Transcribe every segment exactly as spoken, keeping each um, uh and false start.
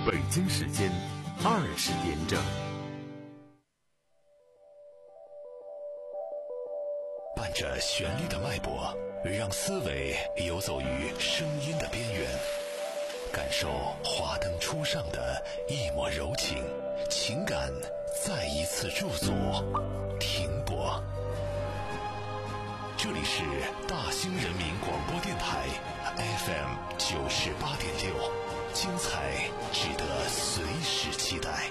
北京时间二十点整。 伴着旋律的脉搏，让思维游走于声音的边缘，感受华灯初上的一抹柔情，情感再一次驻足停泊。这里是大兴人民广播电台 F M 九十八点六，精彩值得随时期待。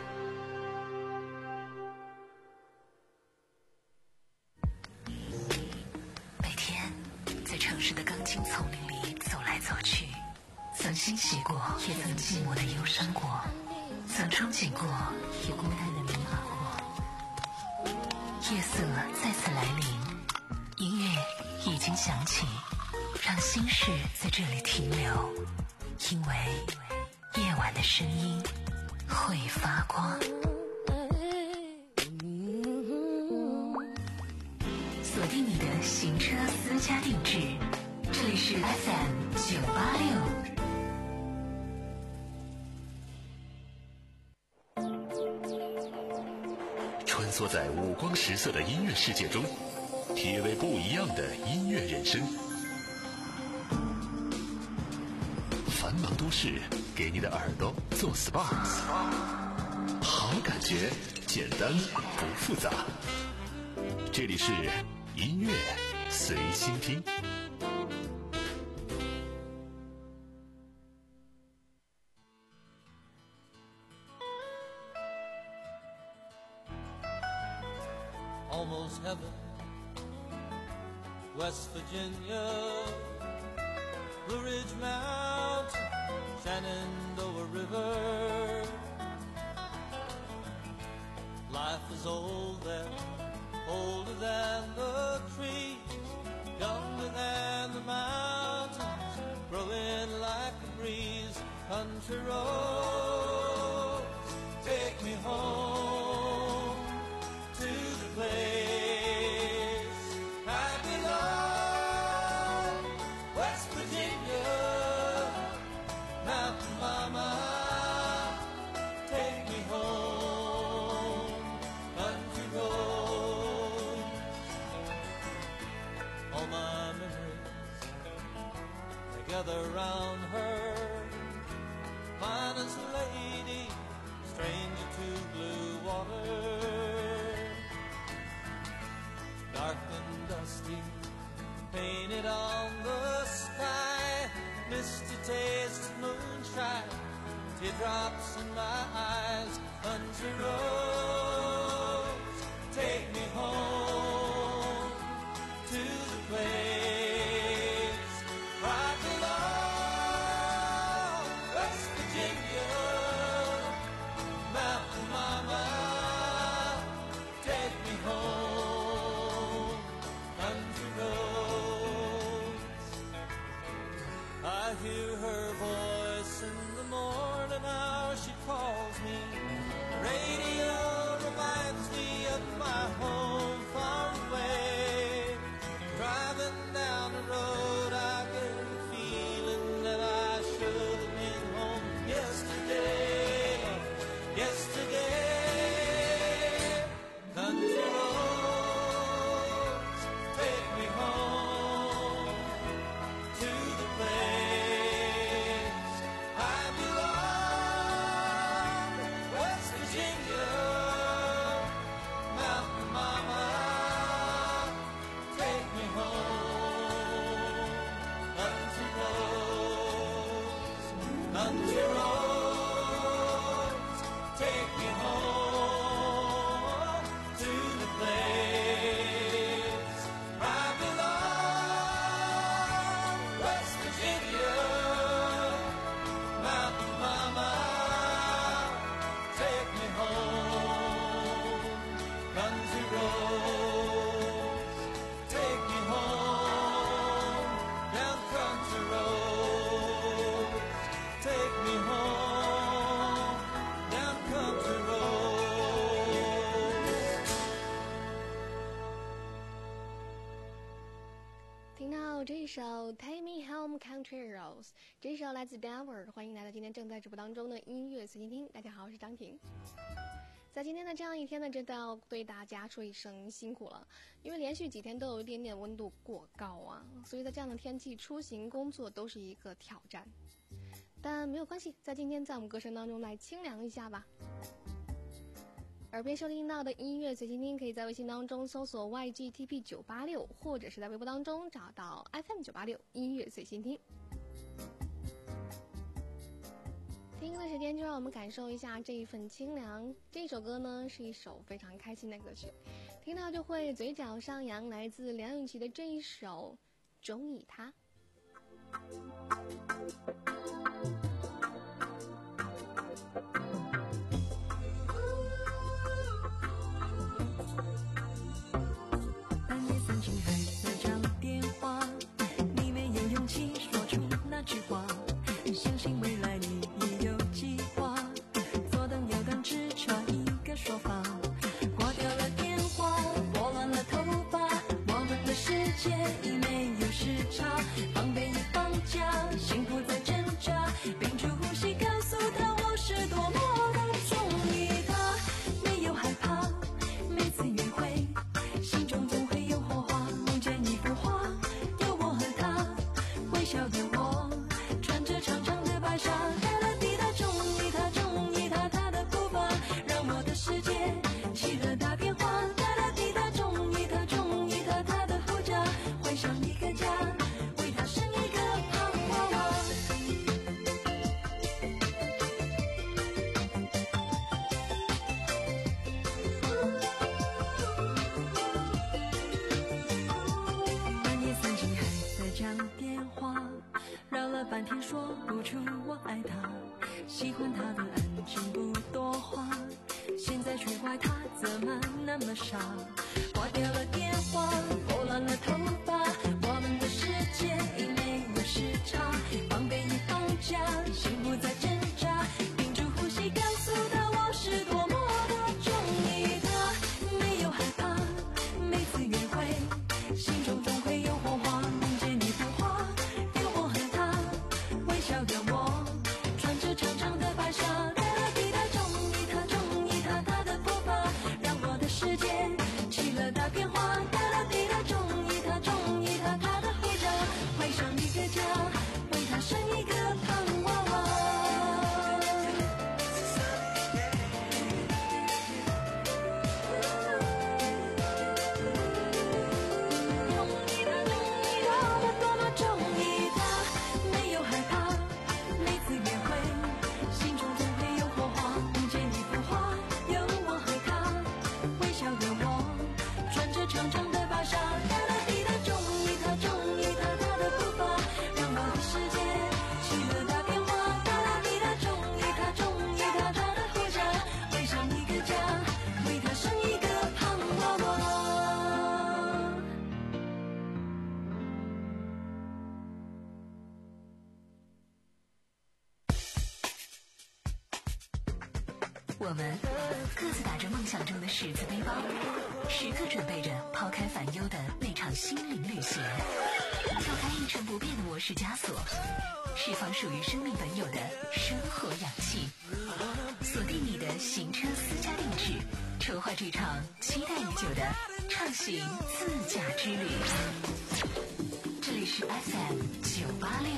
每天在城市的钢筋丛林里走来走去，曾欣喜过，也曾寂寞的忧伤过，曾憧憬过，也孤单的迷茫过。夜色再次来临，音乐已经响起，让心事在这里停留，因为夜晚的声音会发光。锁定你的行车私家定制，这里是 F M 九八六。 穿梭在五光十色的音乐世界中，体味不一样的音乐人生。繁忙都市给你的耳朵做 S P A， 好感觉简单不复杂。这里是音乐随心听。 Almost heaven, West Virginia, Blue Ridge Mountain, Shenandoah River. Life is old there, older than the trees, younger than the mountains, growing like a breeze. Country roads, take me home to the place I belong. West Virginia, Mountain Mama, take me home. Country roads, all my memories, they gather round her. Finest lady, stranger to blue water. Dark and dusty, painted on the sky, misty taste of moonshine, teardrops in my eyes. Country roads, take me home to the place where I belong. West Virginia, Mountain Mama, take me home. Country roads, I hear her voice in the morning hour, she calls me. Radio reminds me of my home far away. Driving down the road, I get a feeling that I should have been home yesterday. Yesterday, country roads, take me home to the place I belong. West Virginia, Mountain Mama, take me home. Country roads, country roads, take me home to the place I belong. West Virginia, Mountain Mama, take me home. Country roads, take me home. Down country roads, take me home. Down country roads. 听到这首 Take Me Home Country Roads， 这首来自 Denver， 欢迎来到今天正在直播当中的音乐随心听。大家好，我是张婷。在今天的这样一天呢，真的要对大家说一声辛苦了，因为连续几天都有一点点温度过高啊，所以在这样的天气出行工作都是一个挑战。但没有关系，在今天在我们歌声当中来清凉一下吧。耳边收听到的音乐随心听，可以在微信当中搜索 Y G T P 九八六， 或者是在微博当中找到 F M 九八六 音乐随心听。听歌的时间就让我们感受一下这一份清凉。这首歌呢是一首非常开心的歌曲，听到就会嘴角上扬，来自梁咏琪的这一首《中意他》。 半夜三更还在找电话，你没有勇气说出那句话，相信未来你也有计划，左等右等只差一个说法，挂掉了电话，拨乱了头发，我们的世界已没有时差，防备已放假，幸福在挣扎，屏住呼吸告诉他我是多么的中意他，没有害怕，每次约会心中总会有火花，梦见一幅画，有我和他，微笑的我穿着长长的白纱，哒啦滴答中意他，中意他，他的步伐让我的世界起了大变化，哒啦滴答中意他，中意他，他的护照绘上一个家，为他生一个胖娃娃。半夜三更还在讲电话，绕了半天说不出我爱他，喜欢他的安静不多话，现在却怪他怎么那么傻，挂掉了电话，拨乱了头发，我们的世界已没有时差，防备已放假，幸福在挣扎，屏住呼吸告诉他我是多么的中意他，没有害怕，每次约会心中总会有火花，梦见一幅画，有我和他，微笑的我穿着长长的白纱，哒啦滴答中意他，中意他，他的步伐让我的世界起了大变化，哒啦滴答中意他，中意他，他的护照绘上一个家，为他生一个胖娃娃。中意他，中意他，我多么中意他，没有害怕，每次约会心中总会有火花，梦见一幅画，有我和他，微笑的我穿着长长的白纱，哒啦滴答中意他，中意他，他的步伐让我的世界起了大变化，哒啦滴答中意他，中意他，他的护照绘上一个家，为他生一个胖娃娃。 我们各自打着梦想中的十字背包，时刻准备着抛开烦忧的那场心灵旅行，跳开一成不变的模式枷锁，释放属于生命本有的生活氧气，锁定你的行车私家定制，筹划这场期待已久的畅行自驾之旅。这里是 F M 九八六。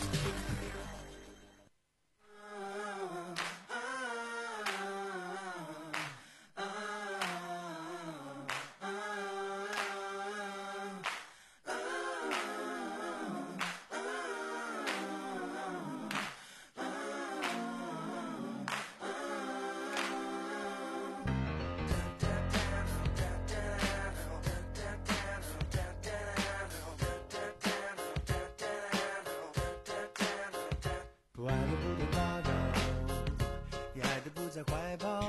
不爱的不能打扰，你爱的不在怀抱，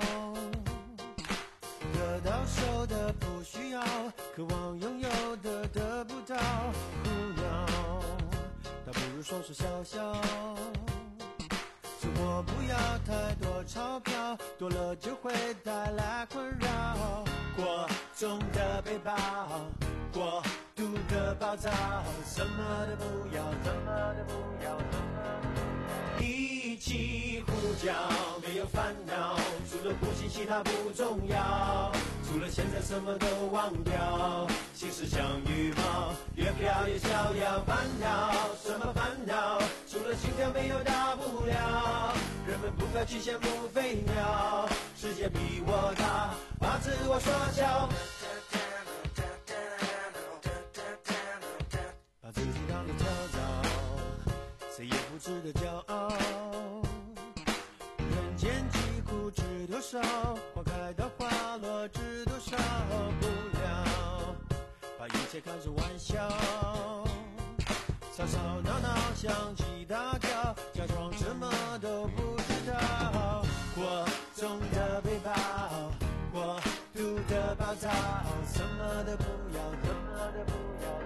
得到手的不需要，渴望拥有的得不到，苦恼，倒不如双手笑笑。生活不要太多钞票，多了就会带来困扰。过重的背包，过度的的暴躁，什么都不要，什么都不要，什么都不要。一起呼叫，没有烦恼，除了呼吸其他不重要，除了现在什么都忘掉，心事像羽毛，越飘越逍遥。烦恼什么烦恼，除了心跳没有大不了，人们不该去羡慕飞鸟，世界比我大，把自我缩小，把自己当作跳蚤，谁也不值得骄傲。人间疾苦知多少，花开到花落知多少，不了把一切看作玩笑，吵吵闹闹相机大叫，假装什么都不知道。过重的背包，过度的暴躁，什么都不要，什么都不要。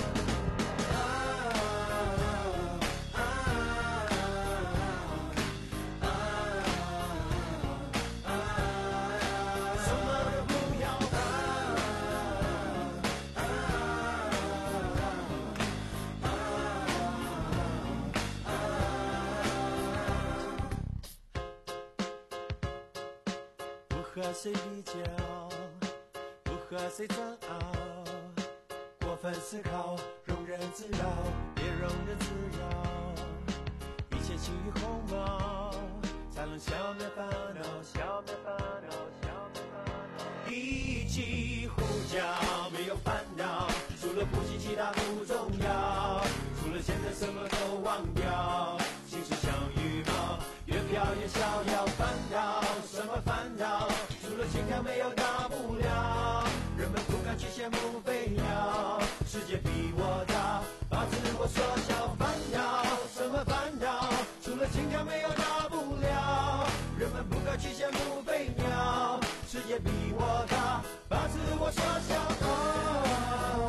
不和谁比较，不和谁争拗，过分思考，庸人自扰，别庸人自扰，一切轻于鸿毛，才能消灭烦恼，消灭烦恼，消灭烦恼。一起呼叫，没有烦恼，除了呼吸其他不重要，除了现在什么都忘掉，心事像羽毛，越飘越逍遥。烦恼什么烦恼，除了心跳没有大不了，人们不敢去羡慕飞鸟，世界比我大，把自我缩小。烦恼什么烦恼，除了心跳没有大不了，人们不敢去羡慕飞鸟，世界比我大，把自我缩小。哦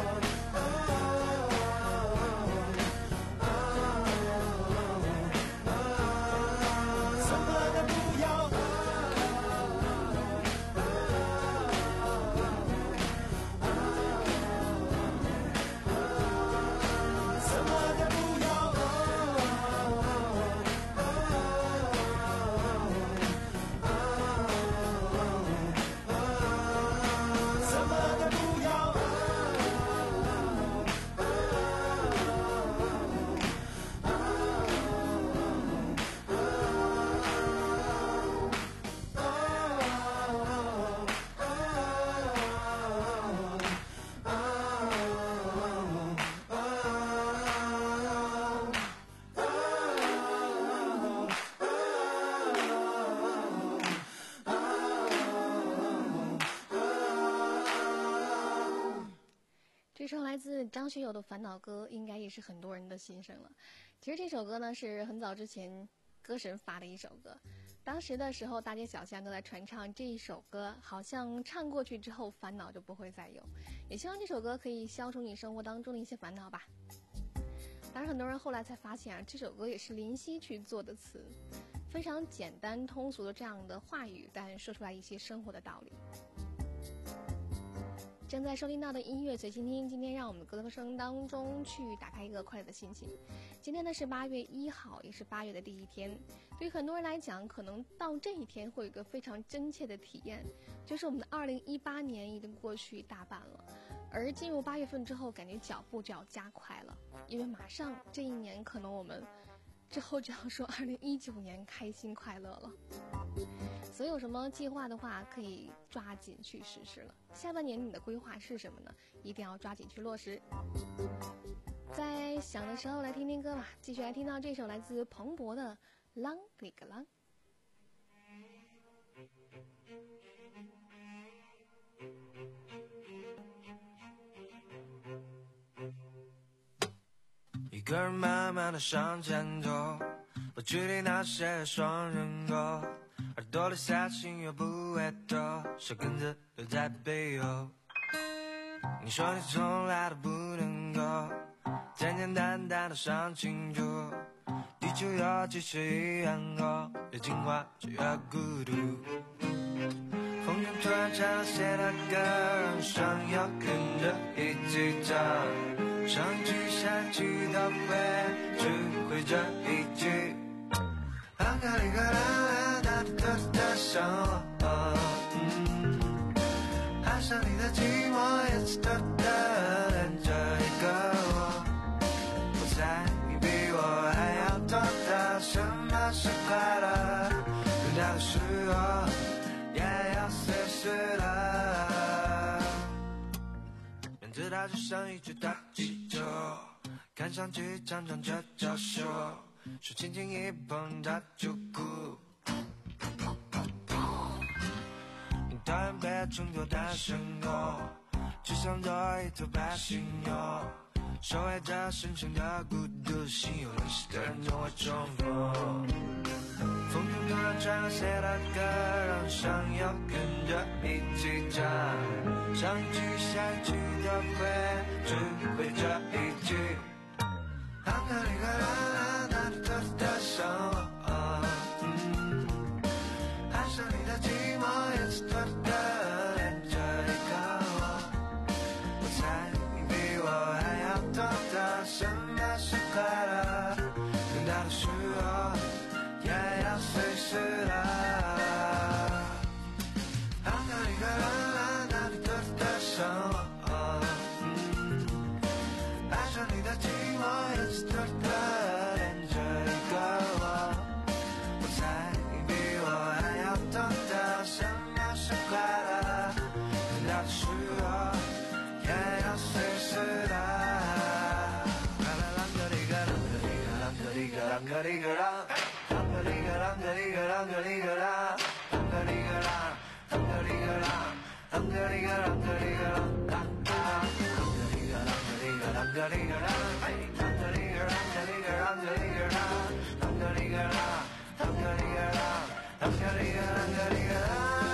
这首来自张学友的《烦恼歌》应该也是很多人的心声了。其实这首歌呢是很早之前歌神发的一首歌，当时的时候大街小巷都在传唱这一首歌，好像唱过去之后烦恼就不会再有。也希望这首歌可以消除你生活当中的一些烦恼吧。当然很多人后来才发现啊，这首歌也是林夕去做的词，非常简单通俗的这样的话语，但说出来一些生活的道理。正在收听到的音乐随心听，今天让我们歌声当中去打开一个快乐的心情。今天呢是八月一号，也是八月的第一天。对于很多人来讲，可能到这一天会有一个非常真切的体验，就是我们的二零一八年已经过去一大半了，而进入八月份之后，感觉脚步就要加快了，因为马上这一年可能我们之后就要说二零一九年开心快乐了。所以有什么计划的话，可以抓紧去实施了。下半年你的规划是什么呢？一定要抓紧去落实。在想的时候来听听歌吧，继续来听到这首来自彭博的《啷里个啷》。 一个人慢慢的向前走，不距离那些双人狗，耳朵里塞进又不会抖，小根子留在背后。你说你从来都不能够简简单单的想清楚，地球有几十亿人口，越进化就越孤独。风中突然唱了谁的歌，让想要跟着一起唱，上一句下一句都会，只会这一句。啦啦哩啦啦啦啦啦想我，嗯，爱上你的寂寞也是多的连着一个我，我猜你比我还要懂得什么是快乐，遇到的时候也要随时的，面对它就像一只大气球，看上去常常这娇羞，手轻轻一碰它就哭，你讨厌被衬托的生活，只想做一头白犀牛，守卫着深深的孤独，心有灵犀的人总会重逢。风中突然传来谁的歌，让想要跟着一起唱，上一句下一句都会，只会这一句。啦啦哩啦啦啦啦啦想我，嗯，爱上你的寂寞也是多的连着一个我，我猜你比我还要懂得什么是快乐，等到的时候也要随时的。啦啦哩啦啦啦啦啦想我，嗯，爱上你的寂寞也是多的连着一个我，我猜你比我还要懂得什么是快乐，等到的时候也要随时的。啦啦啷个哩个啷个哩个啷个哩个啷个哩个啷，啷个哩个啷个哩个啷个哩个啷，啷个哩个啷，啷个哩个啷，啷个哩个啷个哩个啷，啷啷，啷个哩个啷个哩个啷个哩个啷，啷个哩个啷个哩个啷个哩个啷，啷个哩个啷，啷个哩个啷，啷个哩个啷个哩个啷。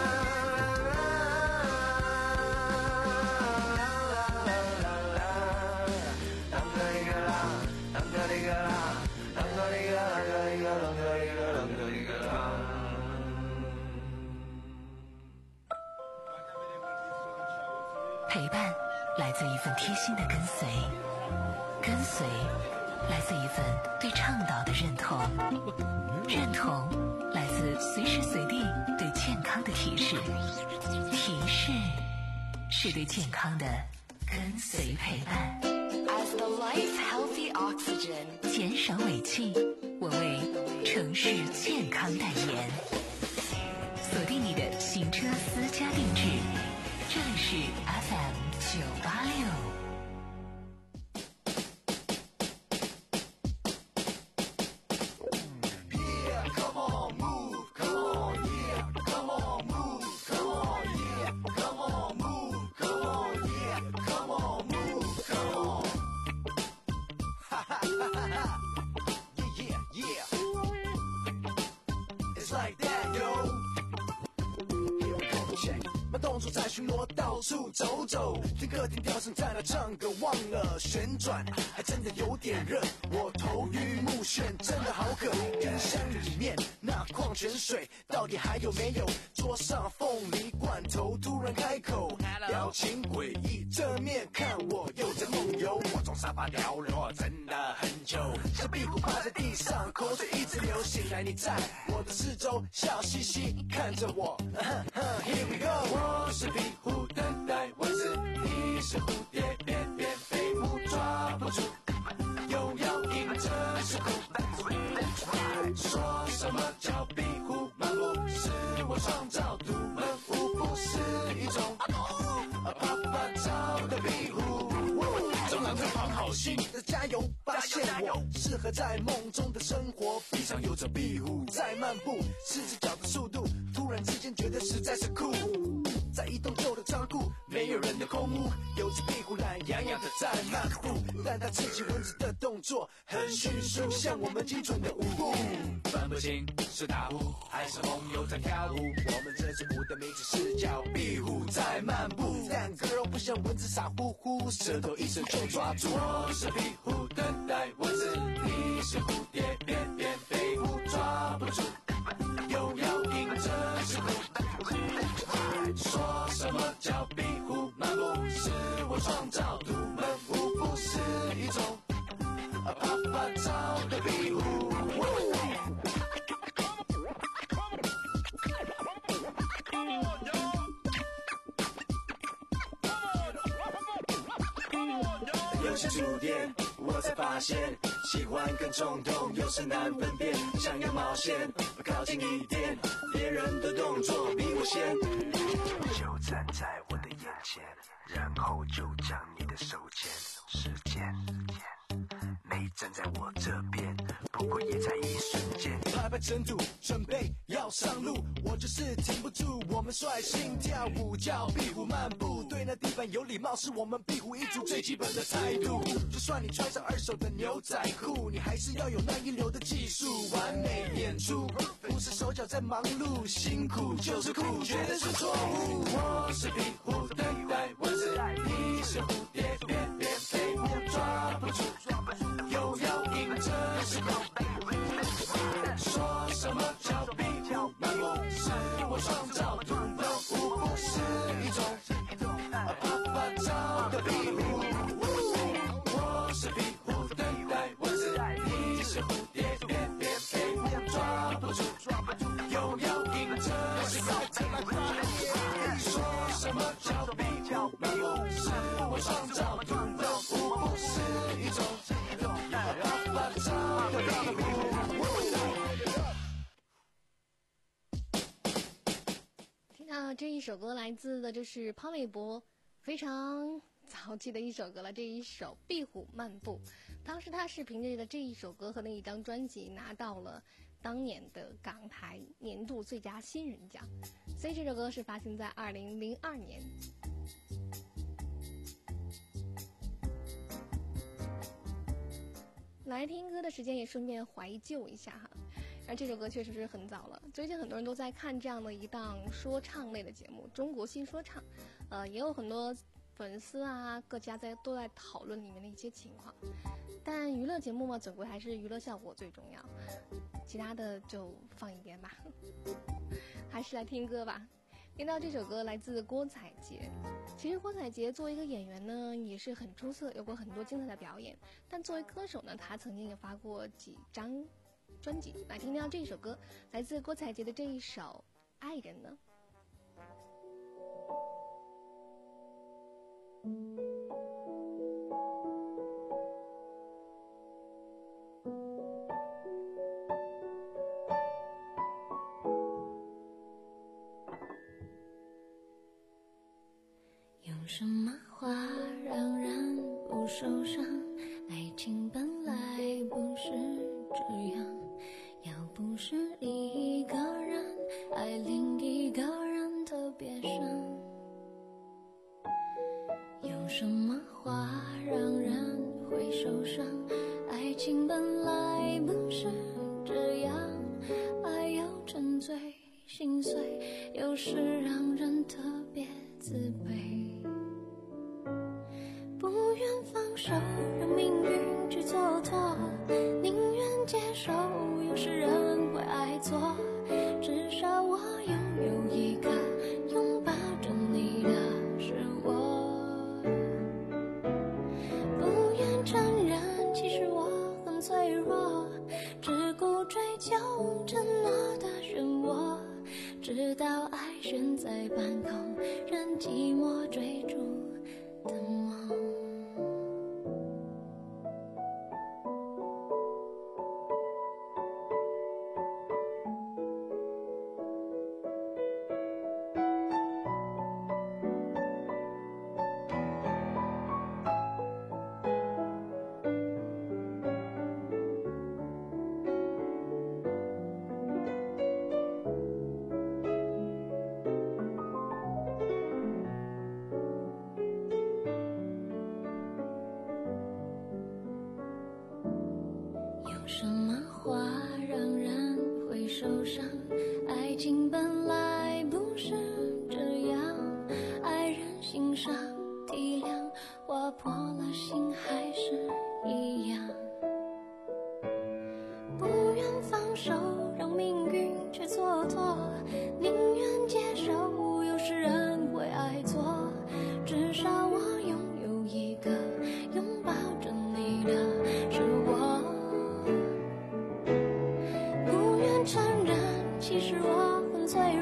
陪伴来自一份贴心的跟随，跟随来自一份对倡导的认同，认同来自随时随地对健康的提示，提示是对健康的跟随陪伴。 As the life healthy oxygen， 减少尾气，我为城市健康代言。锁定你的行车私家定制，这里是 F M 九八六。 在巡逻到处走走，听客厅调声在那唱歌，忘了旋转，还真的有点热。我头晕目眩，真的好渴。冰箱里面那矿泉水到底还有没有？桌上凤梨罐头突然开口，表情诡异，正面看我又在梦游。我从沙发掉落，真的很久，小屁股趴在地上，口水一直流。醒来你在我的四周，笑嘻嘻看着我。Here we go， 我是壁虎等待蚊子，你是蝴蝶，翩翩飞舞抓不住，又要迎着时空。说什么叫壁虎漫步？是我创造独门舞，不是一种啪啪照的壁虎。中郎这旁好心的加油，发现我适合在梦中的生活。地上有着壁虎在漫步，四只脚的速度，突然之间觉得实在是酷。在一栋旧的仓库，没有人的空屋，有只壁虎懒洋洋的在漫步，但它刺激蚊子的动作很迅速，像我们精准的舞步。分不清是大虎还是红油在跳舞，我们这支舞的名字是叫壁虎在漫步。但 girl 不像蚊子傻乎乎，舌头一伸就抓住。我是壁虎等待蚊子，你是蝴蝶，翩翩飞舞抓不住，又要迎着时空。 下触电，我才发现喜欢跟冲动有时难分辨，想要冒险靠近一点，别人的动作比我先，就站在我的眼前，然后就将你的手牵，时间没站在我这边，不过也在一瞬间，拍拍尘土，准备要上路，我就是停不住，我们率性跳舞叫壁虎漫步，对那地板有礼貌是我们壁虎一族最基本的态度，就算你穿上二手的牛仔裤，你还是要有那一流的技术，完美演出不是手脚在忙碌，辛苦就是酷，绝对是错误，我是壁虎等待蚊子，你是蝴蝶翩翩飞舞，抓不住又要迎着时空，说什么叫壁虎漫步，是我创造独门舞步，是一种啪啪照的壁虎，我是壁虎等待蚊子，你是蝴蝶翩翩飞舞，抓不住又要迎着时空，说什么叫壁虎漫步，是我创造独门舞步，是一种啪啪照的壁虎。 听到这一首歌来自的就是潘玮柏，非常早期的一首歌了，这一首《壁虎漫步》，当时他是凭借着这一首歌和那一张专辑拿到了当年的港台年度最佳新人奖，所以这首歌是发行在二零零二年。来听歌的时间也顺便怀旧一下哈，而这首歌确实是很早了，最近很多人都在看这样的一档说唱类的节目《中国新说唱》，呃，也有很多粉丝啊各家在都在讨论里面的一些情况，但娱乐节目嘛，总归还是娱乐效果最重要，其他的就放一边吧，还是来听歌吧。听到这首歌来自郭采洁，其实郭采洁作为一个演员呢也是很出色，有过很多精彩的表演，但作为歌手呢，她曾经也发过几张专辑。来听到这首歌，来自郭采洁的这一首《爱人》呢。 有什么话让人不受伤？爱情本来不是这样，要不是一个人爱另一个人特别深。有什么话让人会受伤？爱情本来不是这样，爱要沉醉心碎，有时让人特别自卑。不愿放手，让命运去蹉跎，宁愿接受有时人会爱错，至少我拥有一个拥抱着你的是我。不愿承认其实我很脆弱，只顾追求承诺的漩涡，直到爱悬在半空，任寂寞追逐的梦。什么话让人会受伤？爱情本来不是这样，爱人欣赏体谅，划破了心还是一样。不愿放手，让命运去蹉跎，宁愿接受有时人会爱错，至少我拥有一个拥抱着你的是我。承认其实我很脆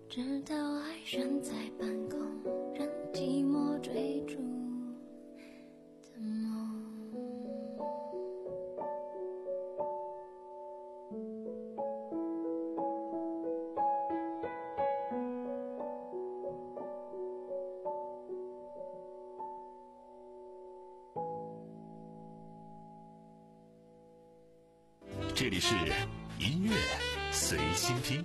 直到爱悬在半空，让寂寞追逐的梦。 这里是音乐随心听。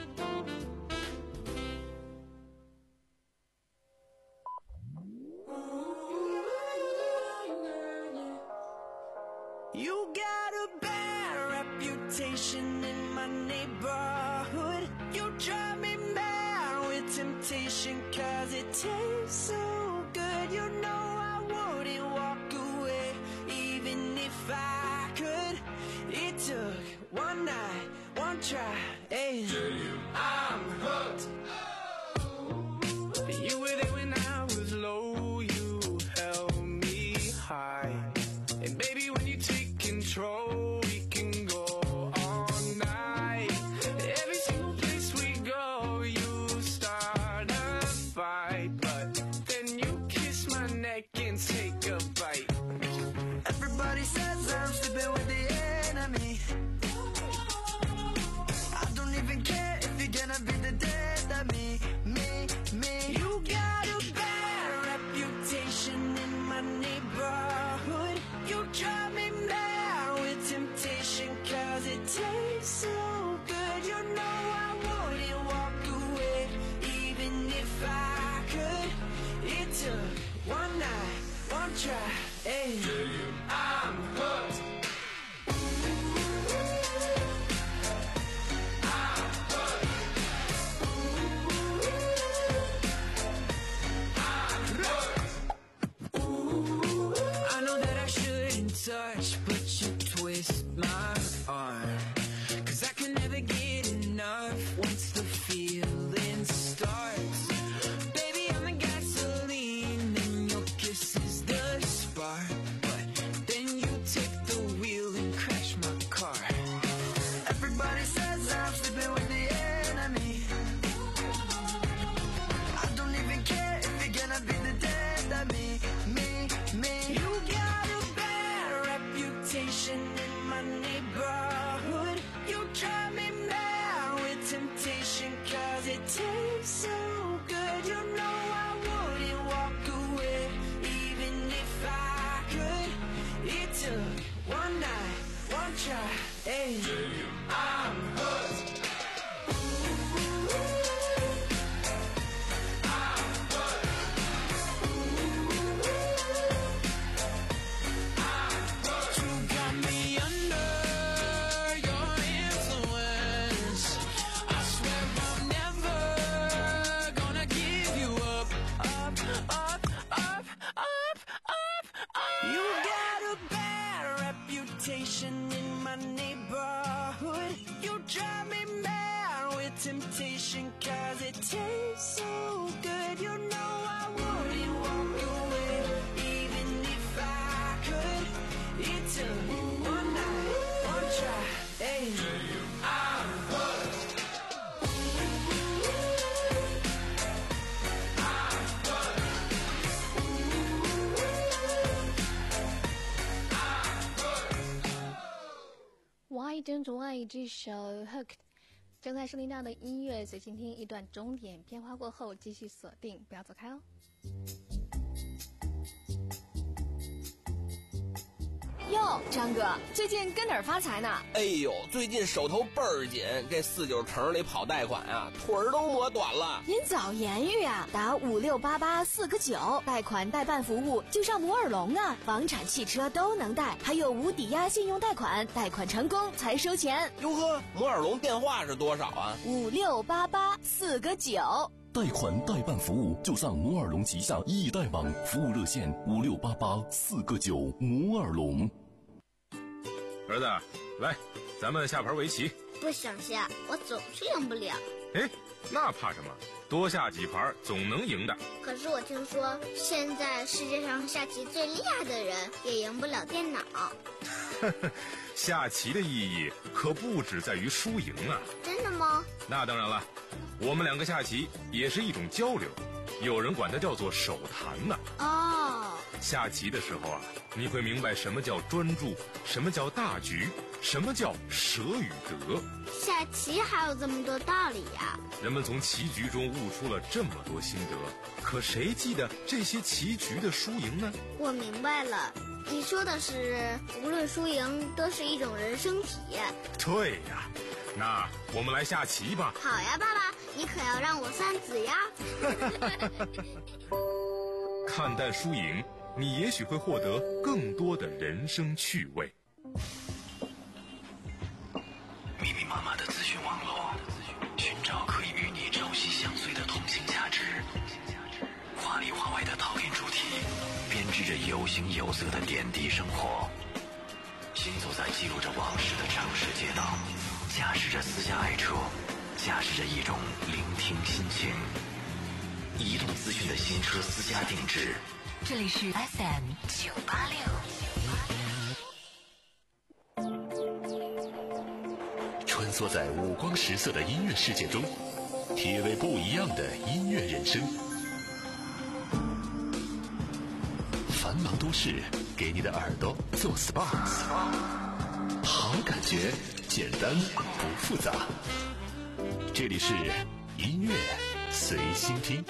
You got a bad reputation in my neighborhood. You drive me mad with temptation, cause it tastes so good. You know I wouldn't walk away, even if I could. It took one night, one try, and I'm hooked. You were there when I was low, you held me high. And baby, when you take control, we can go all night. Every single place we go, you start a fight, but then you kiss my neck and take a bite. Everybody says I'm sleeping with the enemy. I don't even care if you're gonna be the death of me, me, me. You got a bad reputation in my neighborhood. You drive me mad with temptation, cause it tastes so good. You know I wouldn't walk away, even if I could. It took one night, one try, and I'm hooked. Touch, but you twist my arm, cause I can never get enough once the feeling starts. Baby, I'm the gasoline and your kiss is the spark, but then you take the wheel and crash my car. Everybody says I'm sleeping with the enemy. I don't even care if you're gonna be the death of me, me, me. You got a in my neighborhood. You drive me mad with temptation, cause it tastes so good. You know I wouldn't walk away, even if I could. It took one night, one try, and I'm hooked. In my neighborhood, you drive me mad with temptation, cause it tastes so good. You know I wouldn't walk away, even if I could. It took one night, one try, and I'm hooked. Why Don't I 这首 Hooked 正在收听到的音乐随心听，一段终点片花过后继续锁定，不要走开哦。 哟，张哥，最近跟哪儿发财呢？ 哎呦，最近手头倍儿紧，这四九城里跑贷款啊，腿儿都磨短了。 您早言语啊，打五六八八四个九，贷款代办服务就上摩尔龙啊，房产、汽车都能贷，还有无抵押信用贷款，贷款成功才收钱。 哟呵，摩尔龙电话是多少啊？ 五六八八四个九。 贷款代办服务就上摩尔龙旗下易贷网，服务热线五六八八四个九，摩尔龙。 儿子，来，咱们下盘围棋。 不想下，我总是赢不了。 哎，那怕什么？多下几盘总能赢的。 可是我听说，现在世界上下棋最厉害的人也赢不了电脑。 下棋的意义可不只在于输赢啊。 真的吗？ 那当然了，我们两个下棋也是一种交流，有人管它叫做手谈呢。 哦， 下棋的时候啊，你会明白什么叫专注，什么叫大局，什么叫舍与得。 下棋还有这么多道理呀！ 人们从棋局中悟出了这么多心得，可谁记得这些棋局的输赢呢？ 我明白了，你说的是无论输赢都是一种人生体验。 对呀，那我们来下棋吧。 好呀，爸爸，你可要让我三子呀。 看淡输赢，你也许会获得更多的人生趣味。 密密麻麻的资讯网络，寻找可以与你朝夕相随的同性价值。华里华外的讨厌主题，编织着有形有色的点滴生活。行走在记录着往事的城市街道，驾驶着私家爱车，驾驶着一种聆听心情。移动资讯的新车私家定制。 这里是 F M 九八六。 穿梭在五光十色的音乐世界中，体味不一样的音乐人生。繁忙都市给你的耳朵做 S P A， 好感觉，简单不复杂。这里是音乐随心听。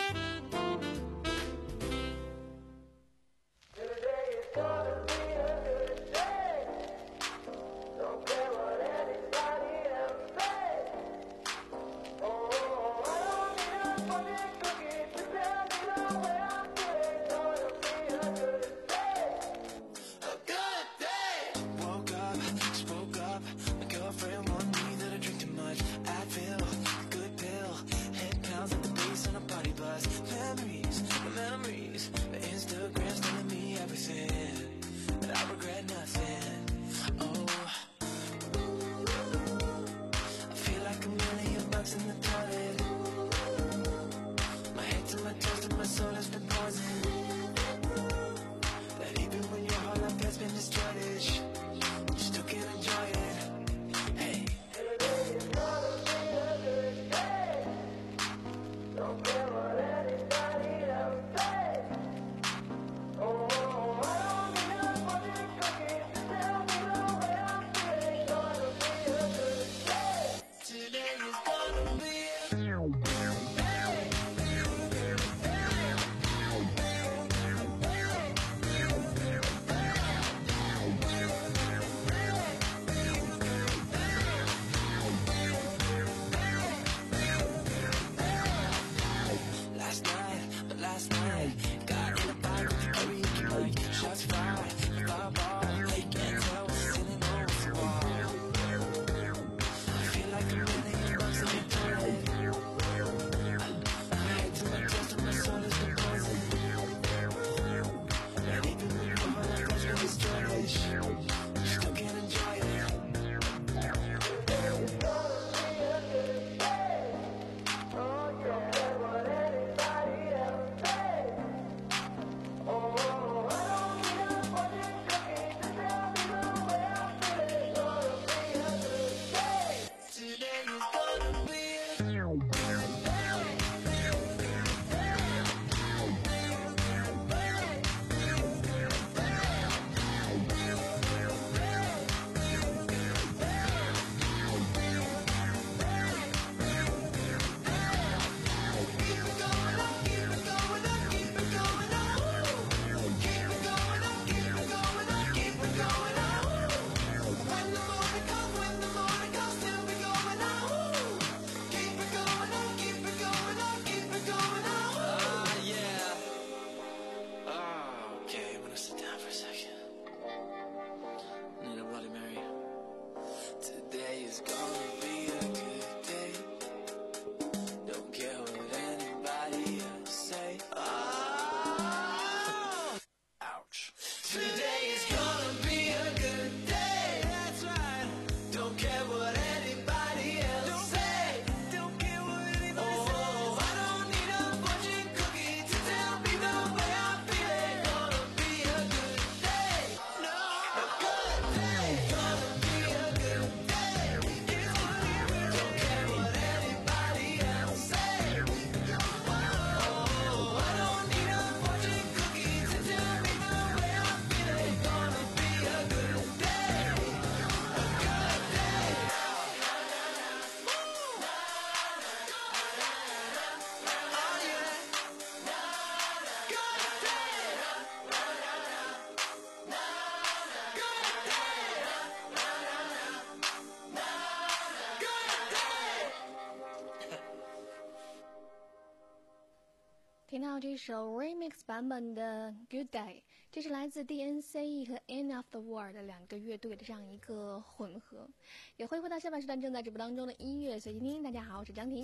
听到这首 remix 版本的 Good Day， 这是来自 D N C E 和 End of the World 的两个乐队的这样一个混合。也欢迎回到下半时段正在直播当中的音乐随机听。大家好，我是张婷。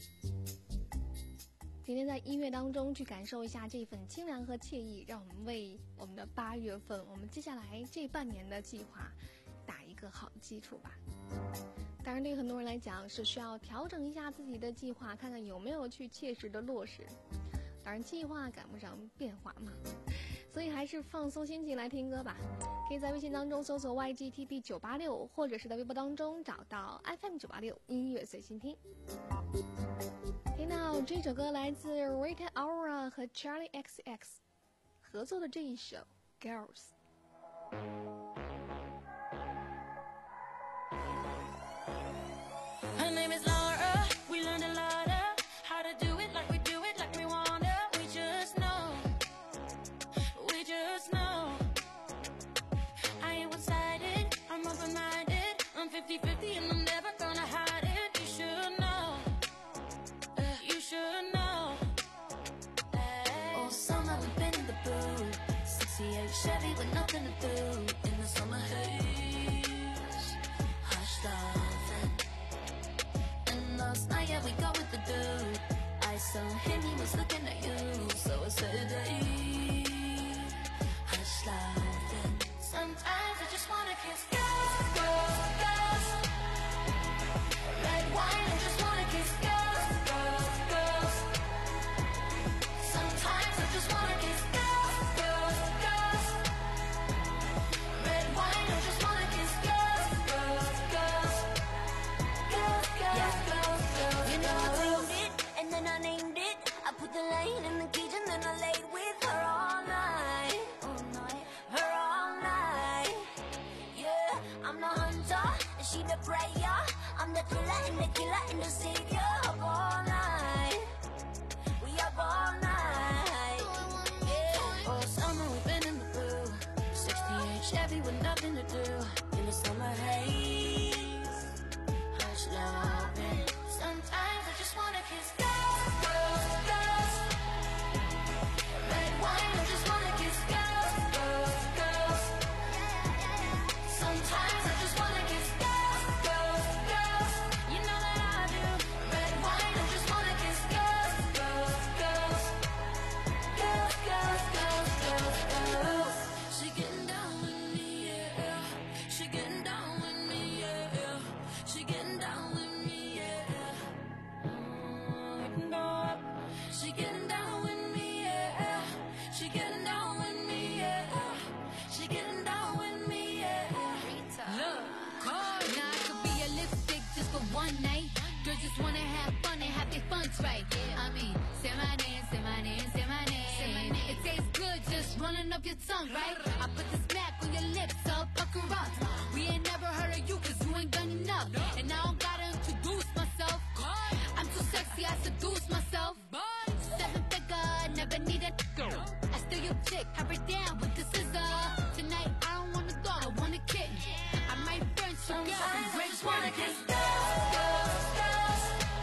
今天在音乐当中去感受一下这份清凉和惬意，让我们为我们的八月份，我们接下来这半年的计划打一个好基础吧。当然对于很多人来讲是需要调整一下自己的计划，看看有没有去切实的落实。当然计划赶不上变化嘛，所以还是放松心情来听歌吧。可以在微信当中搜索 Y G T B 九八六， 或者是在微博当中找到 F M 九八六 音乐随心听。听到这首歌来自 Rita Ora 和 Charlie X X 合作的这一首 Girls。 Her name is Laura, we learned a lot of how to do it like we do it like we wanna. We just know, we just know. I ain't one-sided, I'm open-minded, I'm fifty fifty and I'm never gonna hide it. You should know, uh, you should know. All summer we've been in the booth, sixty-eight Chevy with nothing to do. In the summer haze, hush loving. And last night, yeah, we go with the dude. I saw him, he was looking at you. So I said, hey, hush loving. Sometimes I just wanna kiss girls, girls, girls. Red wine, I just wanna kiss girls, girls, girls. Sometimes I just wanna kiss girls, girls, girls. Red wine, I just wanna kiss girls, girls, girls. Girls, girls, yeah. girls, girls. You know I dreamed it, and then I named it. I put the lane in the cage and then I laid with her all night. All night, her all night. Yeah, I'm the hunter and she the prayer. I'm the thriller and the killer and the savior. Up all night, we up all night. Yeah, all summer we've been in the blue, sixty-eight Chevy with nothing to do. In the summer haze, hush loving. Sometimes I just wanna kiss girls, girls, girls. Red wine, I just wanna kiss girls, girls, girls. Sometimes I just wanna kiss girls, girls, girls. You know that I do. Red wine, I just wanna kiss girls, girls, girls. Girls, girls, girls, girls, girls. She getting down with me, yeah. She getting down with me, yeah. She getting down with me, yeah. Mm, no. She getting down with me, yeah. She getting down with me, yeah. She getting down with me, yeah. Look, card now I could be a lipstick just for one night. Girls just wanna have fun and have their funds right. I mean, say my name, say my name, say my name. It tastes good just running up your tongue, right? I put the smack on your lips, so pucker up. We ain't never heard of you cause you ain't done enough. And I don't gotta introduce myself. I'm too sexy, I seduce myself. Seven figure, never need a girl. I steal your chick, have her down with the scissor. Tonight I don't want a dog, I want a kitten. I might burn some girls and I break just wanna kiss one. girls, girls, girls.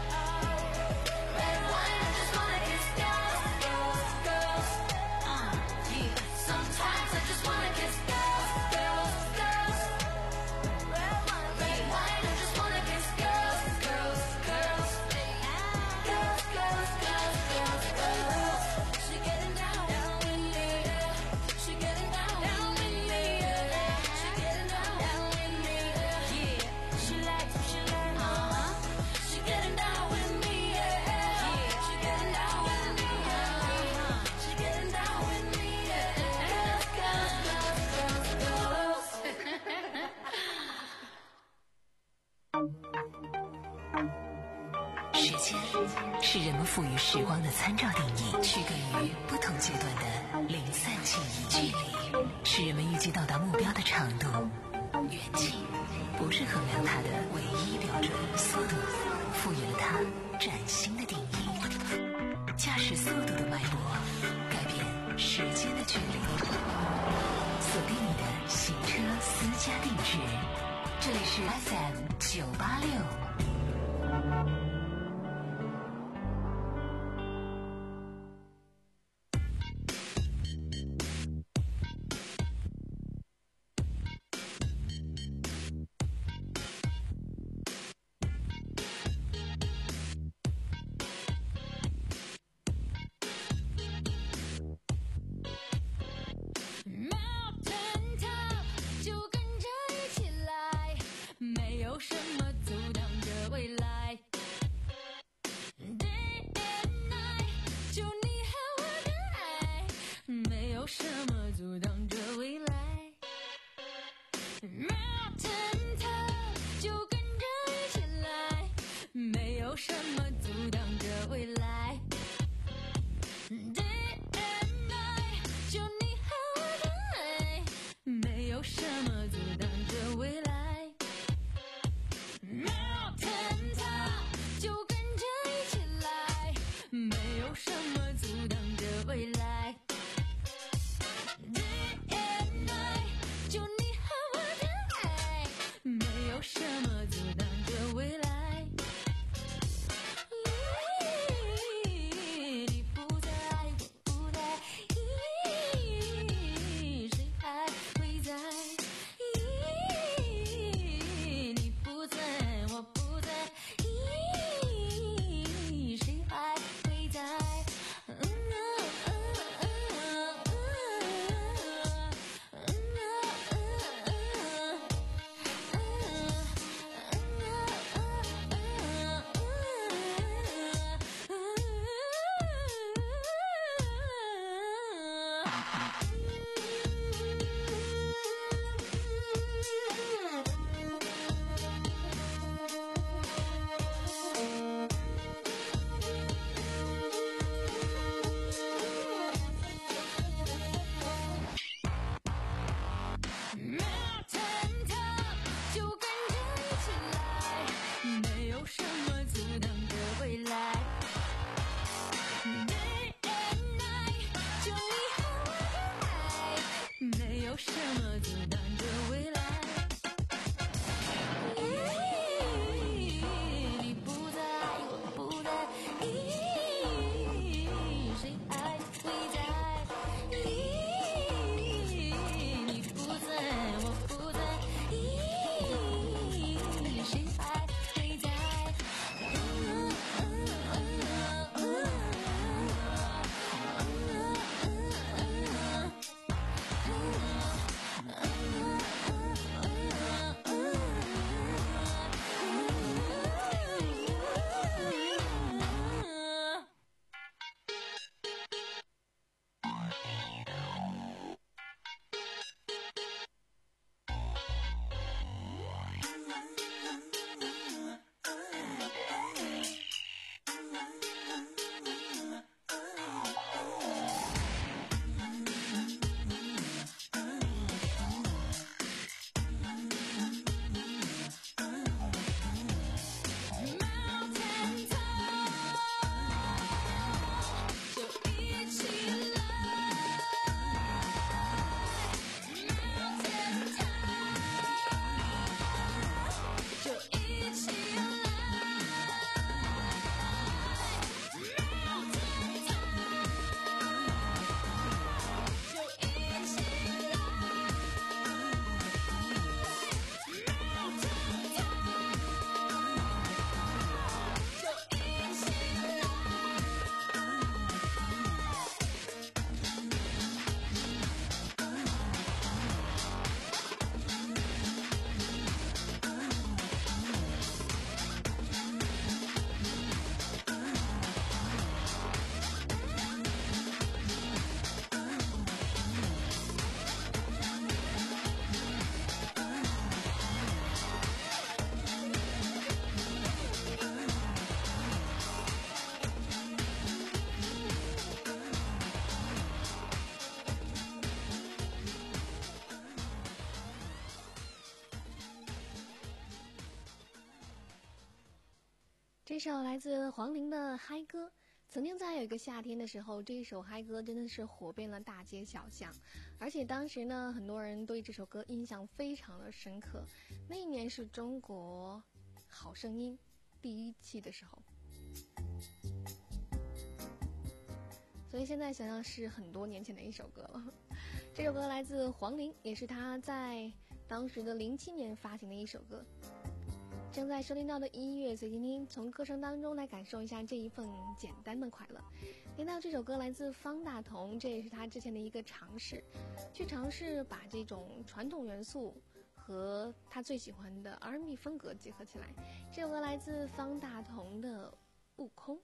Red wine, I just wanna kiss girls, girls, girls. Uh, yeah. Sometimes I just wanna kiss girls, girls, girls. Red wine, red wine, I just wanna kiss girls, girls, girls. Girls, girls, girls, girls, girls. She getting down, down with me, yeah. She getting down, down with me, yeah. She getting down, down with me, yeah. She likes what she learned, uh-huh. She getting down with me, yeah. She getting down with me, yeah. She getting down with me, yeah. Girls, girls, girls, girls, girls. 时间是人们赋予时光的参照定义，区隔于不同阶段的零散记忆。距离是人们预计到达目标的长度，远近不是衡量它的唯一标准。速度赋予了它崭新的定义。驾驶速度的脉搏，改变时间的距离。锁定你的行车私家定制，这里是 F M 九八六。 这首来自黄龄的嗨歌，曾经在有一个夏天的时候，这一首嗨歌真的是火遍了大街小巷，而且当时呢，很多人对这首歌印象非常的深刻。那一年是中国好声音第一期的时候，所以现在想想是很多年前的一首歌了。这首歌来自黄龄，也是他在当时的零七年发行的一首歌。正在收听到的音乐随心听，从歌声当中来感受一下这一份简单的快乐。听到这首歌来自方大同，这也是他之前的一个尝试，去尝试把这种传统元素和他最喜欢的 R and B 风格结合起来。这首歌来自方大同的《悟空》。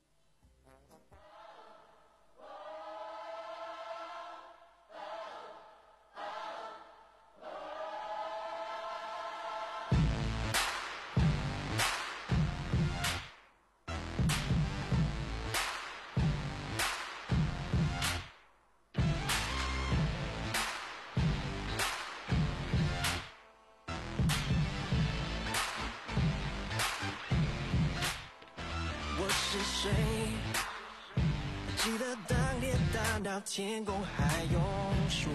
谁记得当年大闹天宫还用说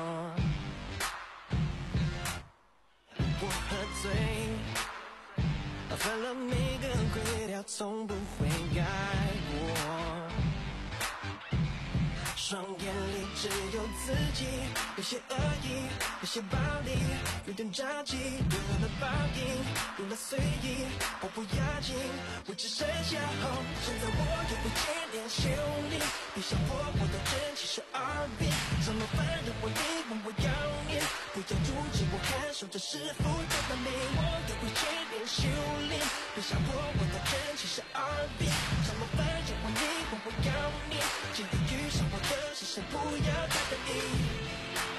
我喝醉，犯了每个规条，从不会改过，双眼里只有自己，有些恶意，有些暴力，有点着急，得了报应，有了随意，我不要紧，我只剩下后。现在我又不见脸修理，别想破我的真其实 R and B， 怎么办？让我离问我要你，不要阻止我感受这是复杂的你。我又不见脸修理，别想破我的真其实 R and B， 怎么办？让我离问我要你，今天遇上我的是谁？不要太在意。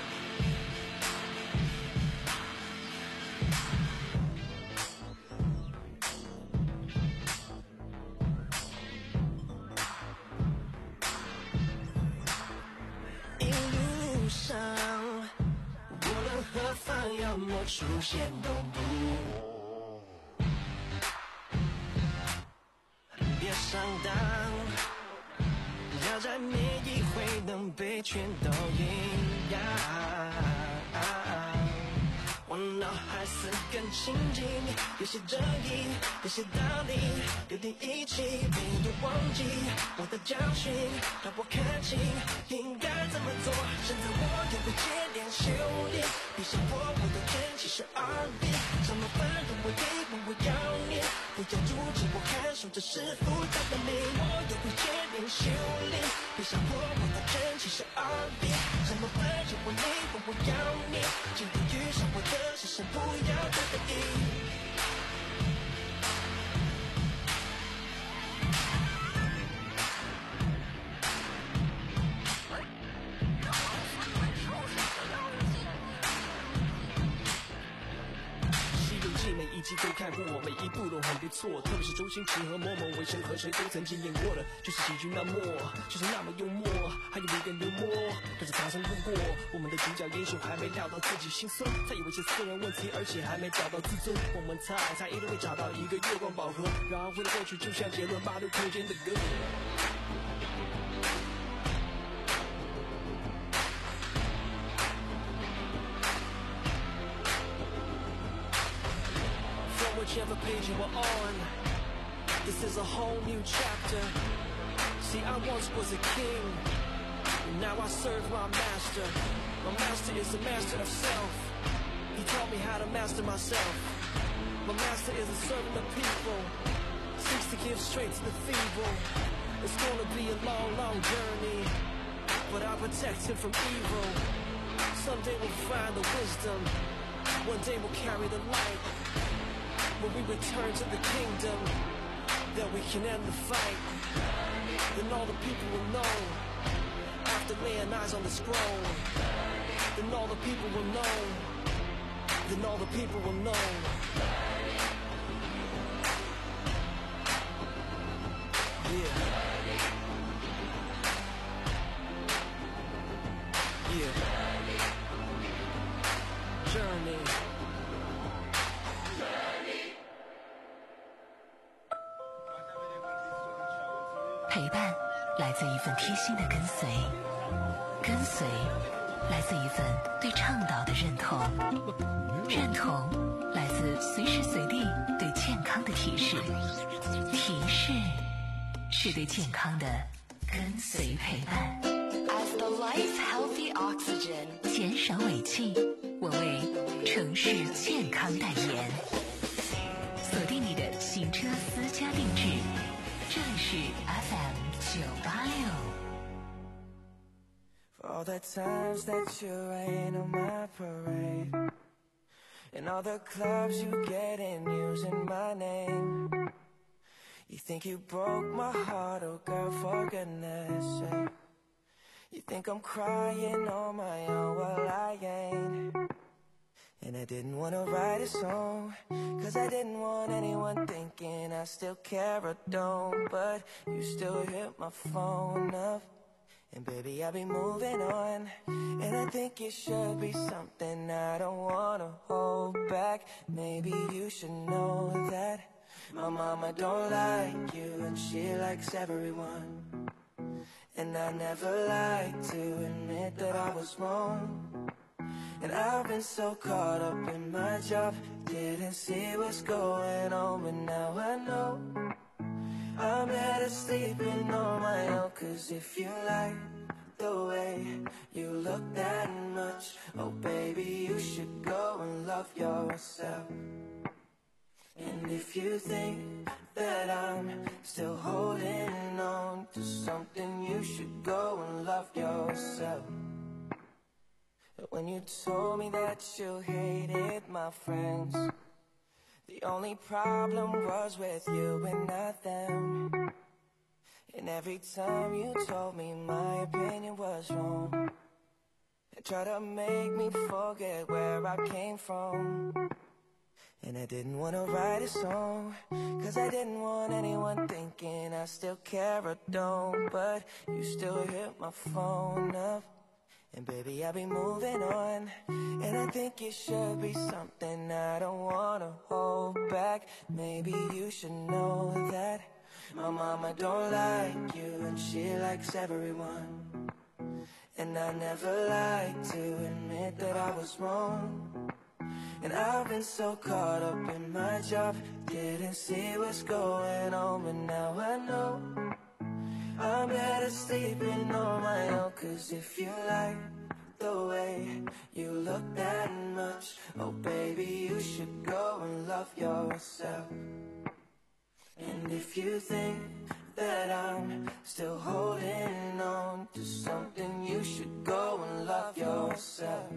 要么出现都不，别上当，要在每一回能被全都赢呀。我脑海似更亲近，有些争议，有些道理，有点义气，没有忘记我的教训，让我看清应该怎么做。现在我也会接连修炼，别想破我的真其实 R and B， 怎么办？让我离问我要你，不要阻止我看守这是复杂的你。我也会接连修炼，别想破我的真其实 R and B， 怎么办？让我离问我要你，今天遇上我的是谁？不要太在意。每一集都看过，每一部都很不错，特别是周星驰和某某为生和谁都曾经演过的，就是喜剧那么，就是那么幽默，还有一个幽默，可是常常路过我们的主角英雄还没料到自己心酸，才以为是私人问题，而且还没找到自尊。我们猜他一定会找到一个月光宝盒，然后回到过去，就像杰伦八度空间的歌。Whichever page you were on, this is a whole new chapter. See, I once was a king, and now I serve my master. My master is the master of self. He taught me how to master myself. My master is a servant of people, seeks to give strength to the feeble. It's gonna be a long, long journey, but I'll protect him from evil. Someday we'll find the wisdom, one day we'll carry the light. When we return to the kingdom, then we can end the fight. Then all the people will know, after laying eyes on the scroll. Then all the people will know, then all the people will know. Yeah. Yeah. Journey. 陪伴来自一份贴心的跟随，跟随来自一份对倡导的认同，认同来自随时随地对健康的提示，提示是对健康的跟随陪伴。 As the life healthy oxygen， 减少尾气，我为城市健康代言。锁定你的行车私家定制，这里是 F M 九八六。 For all the times that you rain on my parade, and all the clubs you get in using my name. You think you broke my heart, oh girl, for goodness sake. You think I'm crying on my own, well I ain't. And I didn't want to write a song, cause I didn't want anyone thinking I still care or don't. But you still hit my phone up, and baby I'll be moving on. And I think it should be something I don't want to hold back. Maybe you should know that my mama don't like you, and she likes everyone. And I never like to admit that I was wrong. And I've been so caught up in my job, didn't see what's going on, but now I know I'm better sleeping on my own. Cause if you like the way you look that much, oh baby, you should go and love yourself. And if you think that I'm still holding on to something, you should go and love yourself. When you told me that you hated my friends, the only problem was with you and not them. And every time you told me my opinion was wrong, you tried to make me forget where I came from. And I didn't want to write a song, cause I didn't want anyone thinking I still care or don't. But you still hit my phone up, and baby I'll be moving on. And I think it should be something I don't want to hold back. Maybe you should know that my mama don't like you, and she likes everyone. And I never like to admit that I was wrong. And I've been so caught up in my job, didn't see what's going on, but now I know I'm better sleeping on my own. Cause if you like the way you look that much, oh baby, you should go and love yourself. And if you think that I'm still holding on to something, you should go and love yourself.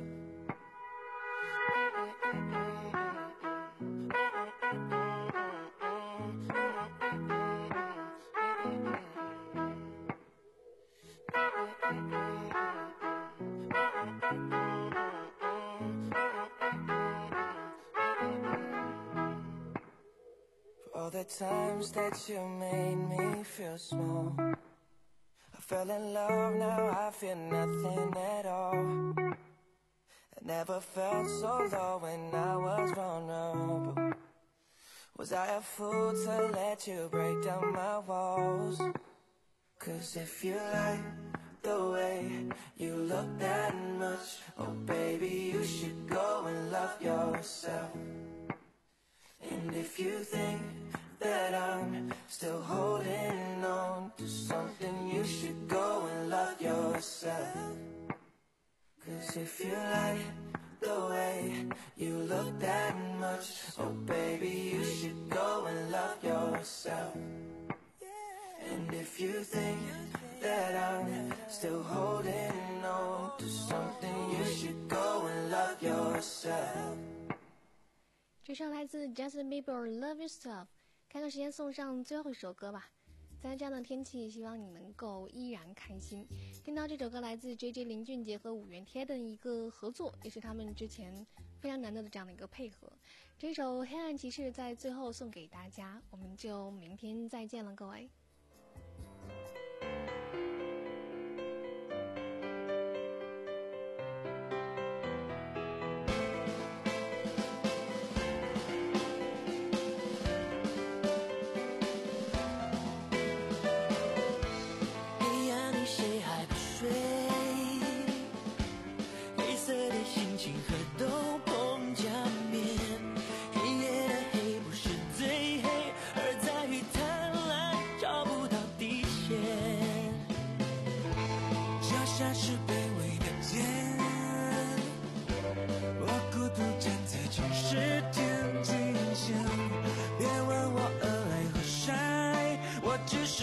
For all the times that you made me feel small, I fell in love, now I feel nothing at all. I never felt so low when I was vulnerable. Was I a fool to let you break down my walls? Cause if you like the way you look that much, oh baby, you should go and love yourself. And if you think that I'm still holding on to something, you should go and love yourself. Cause if you like the way you look that much, oh baby, you should go and love yourself. And if you think that I'm still holding on to something, you should go and love yourself. 这首来自 Justin Bieber Love Yourself。 看看时间，送上最后一首歌吧。在这样的天气，希望你能够依然开心。听到这首歌来自 J J 林俊杰和五月天的一个合作，也是他们之前非常难得的这样的一个配合。这首《黑暗骑士》在最后送给大家，我们就明天再见了，各位。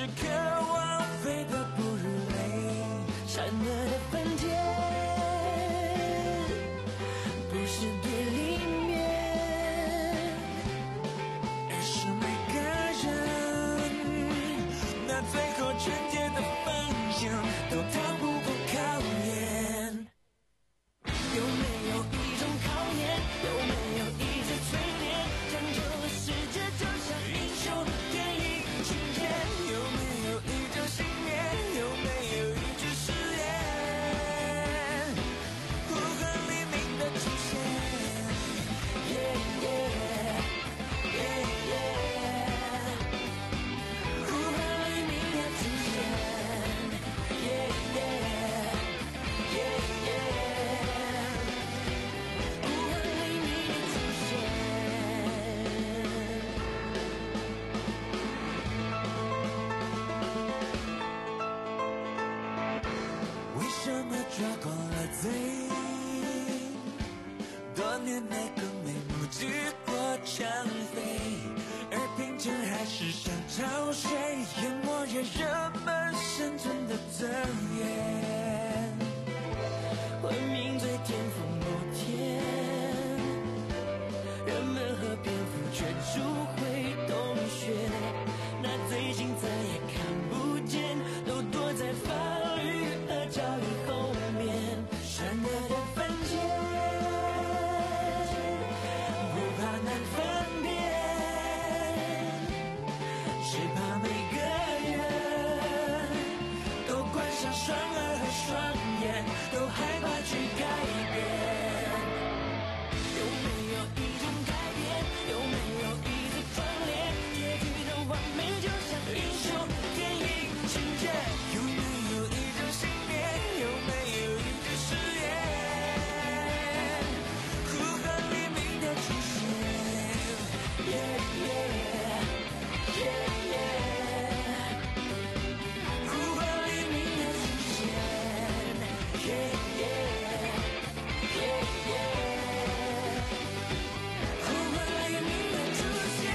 渴望飞得不如泪，善恶的分界不是对立面，而是每个人那最后纯洁的方向都逃不过考验。有没有一种考验，有没有一次淬炼，拯救了世界就像英雄电影情节？有没有一种信念，有没有一句誓言，呼唤黎明的出现。Yeah, yeah, yeah, yeah. 呼唤黎明的出现。Yeah, yeah, yeah, yeah. 呼唤黎明的出现。为什么抓光了嘴？多年来更没目举过长飞，而贫穷还是想潮水，淹没着人们生存的尊严。文明最巅峰某天，人们和蝙蝠卷出会洞穴，那罪行再也看不见，都躲在法律和教育后面。善恶的分界不怕难分辨，只怕每个人都关上双耳和双眼，都害怕去改变。有没有一种改变，有没有一次壮烈，结局的完美就像英雄电影情节？有没有一种信念，有没有一句誓言，呼唤黎明的出现。Yeah, yeah, yeah, yeah. 呼唤黎明的出现。Yeah, yeah, yeah, yeah. 呼唤黎明的出现。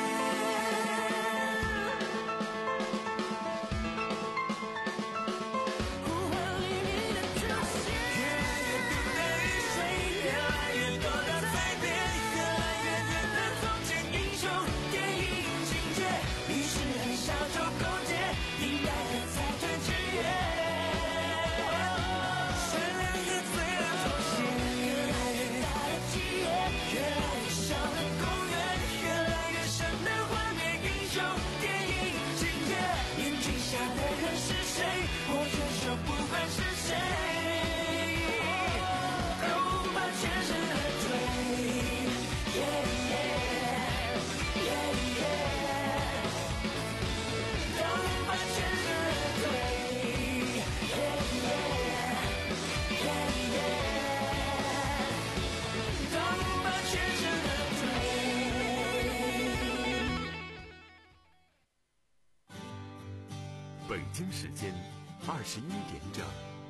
呼唤黎明的出现。越来越冰的雨水，越来越多的灾变，越来越远的从前英雄电影情节，于是很小就勾结，应该的财团制约。善良和罪恶妥协，越来越大的企业，越来越小的公园，越来越深的幻灭，英雄电影情节，眼睛下的人是谁？我却说不管是谁，都把全身而退。Yeah, yeah, yeah, yeah. 都把全身而退。Yeah, yeah, yeah, yeah. 都把全身而退。 北京时间二十一点整。